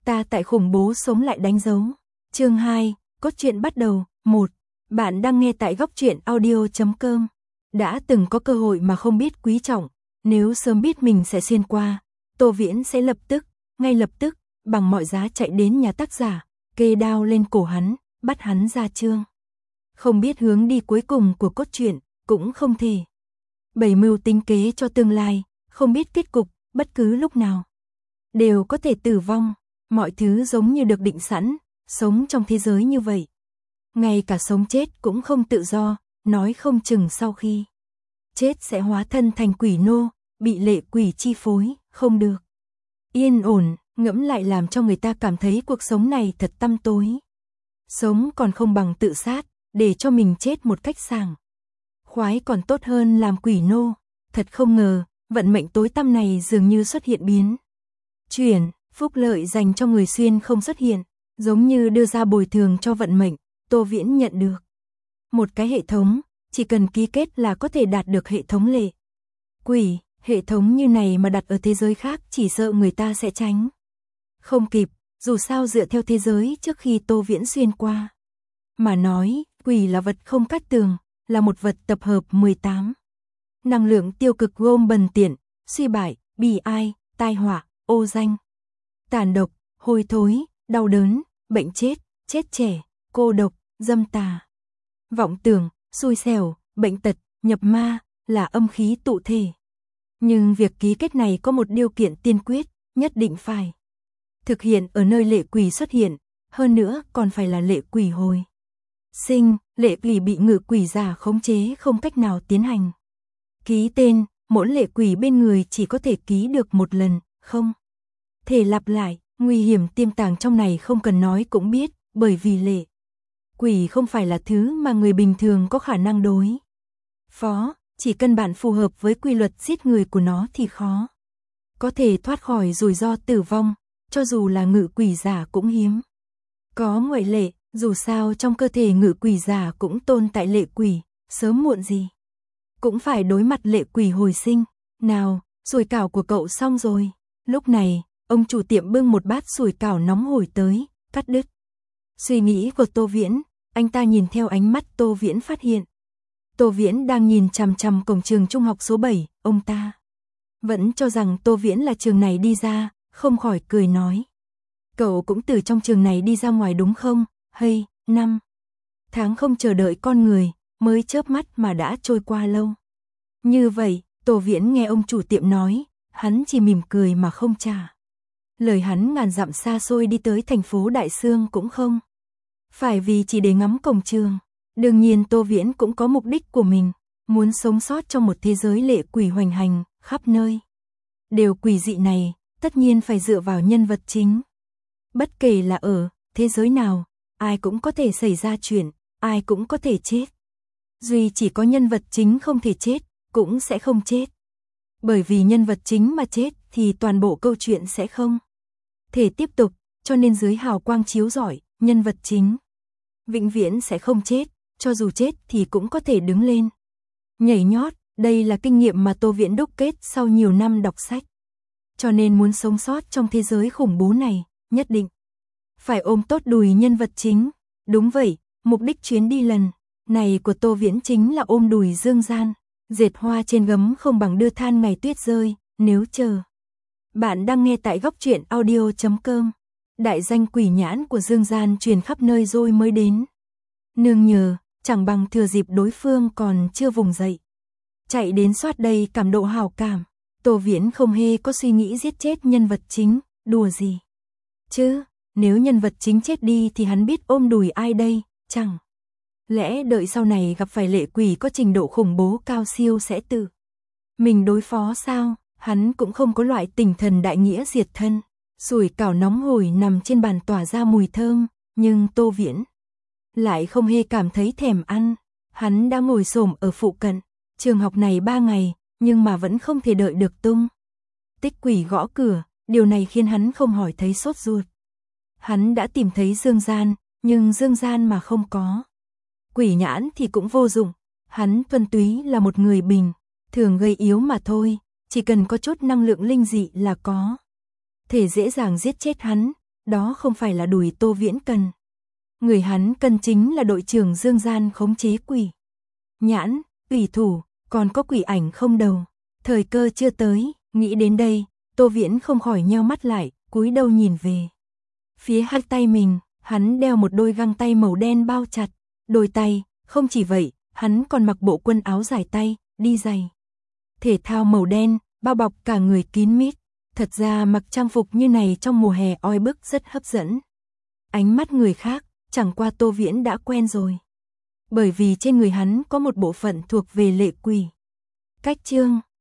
Ta tại khủng bố sống lại đánh dấu. Chương 2, cốt truyện bắt đầu. 1. Bạn đang nghe tại góc truyện audio.com. Đã từng có cơ hội mà không biết quý trọng, nếu sớm biết mình sẽ xuyên qua, Tô Viễn sẽ ngay lập tức, bằng mọi giá chạy đến nhà tác giả, kê đao lên cổ hắn, bắt hắn ra chương. Không biết hướng đi cuối cùng của cốt truyện, cũng không thể. Bày mưu tính kế cho tương lai, không biết kết cục, bất cứ lúc nào đều có thể tử vong, mọi thứ giống như được định sẵn, sống trong thế giới như vậy. Ngay cả sống chết cũng không tự do, nói không chừng sau khi chết sẽ hóa thân thành quỷ nô, bị lệ quỷ chi phối, không được yên ổn, ngẫm lại làm cho người ta cảm thấy cuộc sống này thật tăm tối. Sống còn không bằng tự sát, để cho mình chết một cách sảng khoái còn tốt hơn làm quỷ nô. Thật không ngờ, vận mệnh tối tăm này dường như xuất hiện biến chuyển, phúc lợi dành cho người xuyên không xuất hiện, giống như đưa ra bồi thường cho vận mệnh. Tô Viễn nhận được một cái hệ thống, chỉ cần ký kết là có thể đạt được hệ thống lệ quỷ. Hệ thống như này mà đặt ở thế giới khác chỉ sợ người ta sẽ tránh không kịp, dù sao dựa theo thế giới trước khi Tô Viễn xuyên qua mà nói, quỷ là vật không cát tường, là một vật tập hợp 18 năng lượng tiêu cực gồm bần tiện, suy bại, bi ai, tai họa, ô danh, tàn độc, hôi thối, đau đớn, bệnh chết, chết trẻ, cô độc, dâm tà, vọng tưởng, xui xẻo, bệnh tật, nhập ma, là âm khí tụ thể. Nhưng việc ký kết này có một điều kiện tiên quyết, nhất định phải thực hiện ở nơi lệ quỷ xuất hiện, hơn nữa còn phải là lệ quỷ hồi sinh, lệ quỷ bị ngự quỷ giả khống chế không cách nào tiến hành ký tên, mỗi lệ quỷ bên người chỉ có thể ký được một lần, không thể lặp lại. Nguy hiểm tiềm tàng trong này không cần nói cũng biết, bởi vì lệ quỷ không phải là thứ mà người bình thường có khả năng đối phó, chỉ cần bạn phù hợp với quy luật giết người của nó thì khó có thể thoát khỏi rủi ro tử vong, cho dù là ngự quỷ giả cũng hiếm có ngoại lệ, dù sao trong cơ thể ngự quỷ giả cũng tồn tại lệ quỷ, sớm muộn gì cũng phải đối mặt lệ quỷ hồi sinh. Nào, sủi cảo của cậu xong rồi. Lúc này, ông chủ tiệm bưng một bát sủi cảo nóng hổi tới, cắt đứt suy nghĩ của Tô Viễn. Anh ta nhìn theo ánh mắt Tô Viễn phát hiện Tô Viễn đang nhìn chằm chằm cổng trường trung học số 7, ông ta vẫn cho rằng Tô Viễn là trường này đi ra, không khỏi cười nói. Cậu cũng từ trong trường này đi ra ngoài đúng không? Hay, 5 tháng không chờ đợi con người, mới chớp mắt mà đã trôi qua lâu như vậy. Tô Viễn nghe ông chủ tiệm nói, hắn chỉ mỉm cười mà không trả lời. Hắn ngàn dặm xa xôi đi tới thành phố Đại Xương cũng không phải vì chỉ để ngắm cổng trường. Đương nhiên Tô Viễn cũng có mục đích của mình, muốn sống sót trong một thế giới lệ quỷ hoành hành, khắp nơi đều quỷ dị này, tất nhiên phải dựa vào nhân vật chính. Bất kể là ở thế giới nào, ai cũng có thể xảy ra chuyện, ai cũng có thể chết. Duy chỉ có nhân vật chính không thể chết, cũng sẽ không chết. Bởi vì nhân vật chính mà chết thì toàn bộ câu chuyện sẽ không thể tiếp tục, cho nên dưới hào quang chiếu rọi, nhân vật chính vĩnh viễn sẽ không chết, cho dù chết thì cũng có thể đứng lên nhảy nhót. Đây là kinh nghiệm mà Tô Viễn đúc kết sau nhiều năm đọc sách. Cho nên muốn sống sót trong thế giới khủng bố này, nhất định phải ôm tốt đùi nhân vật chính. Đúng vậy, mục đích chuyến đi lần này của Tô Viễn chính là ôm đùi Dương Gian. Dệt hoa trên gấm không bằng đưa than ngày tuyết rơi, nếu chờ. Bạn đang nghe tại góc truyện audio.com. Đại danh quỷ nhãn của Dương Gian truyền khắp nơi rồi mới đến nương nhờ, chẳng bằng thừa dịp đối phương còn chưa vùng dậy, chạy đến soát đầy cảm độ hảo cảm. Tô Viễn không hề có suy nghĩ giết chết nhân vật chính, đùa gì chứ, nếu nhân vật chính chết đi thì hắn biết ôm đùi ai đây, chẳng lẽ đợi sau này gặp phải lệ quỷ có trình độ khủng bố cao siêu sẽ tự mình đối phó sao? Hắn cũng không có loại tinh thần đại nghĩa diệt thân. Sủi cảo nóng hổi nằm trên bàn tỏa ra mùi thơm, nhưng Tô Viễn lại không hề cảm thấy thèm ăn. Hắn đã ngồi xổm ở phụ cận trường học này 3 ngày, nhưng mà vẫn không thể đợi được tung tích quỷ gõ cửa. Điều này khiến hắn không hỏi thấy sốt ruột. Hắn đã tìm thấy Dương Gian, nhưng Dương Gian mà không có quỷ nhãn thì cũng vô dụng. Hắn thuần túy là một người bình thường gây yếu mà thôi, chỉ cần có chút năng lượng linh dị là có thể dễ dàng giết chết hắn. đó không phải là đùi Tô Viễn cần. Người hắn cần chính là đội trưởng Dương Gian khống chế quỷ nhãn, ủy thủ, còn có quỷ ảnh không đầu. Thời cơ chưa tới, nghĩ đến đây, Tô Viễn không khỏi nheo mắt lại, cúi đầu nhìn về phía hai tay mình, hắn đeo một đôi găng tay màu đen bao chặt đôi tay, không chỉ vậy, hắn còn mặc bộ quần áo dài tay, đi giày thể thao màu đen, bao bọc cả người kín mít. Thật ra mặc trang phục như này trong mùa hè oi bức rất hấp dẫn ánh mắt người khác, chẳng qua Tô Viễn đã quen rồi. Bởi vì trên người hắn có một bộ phận thuộc về lệ quỷ. Cách chương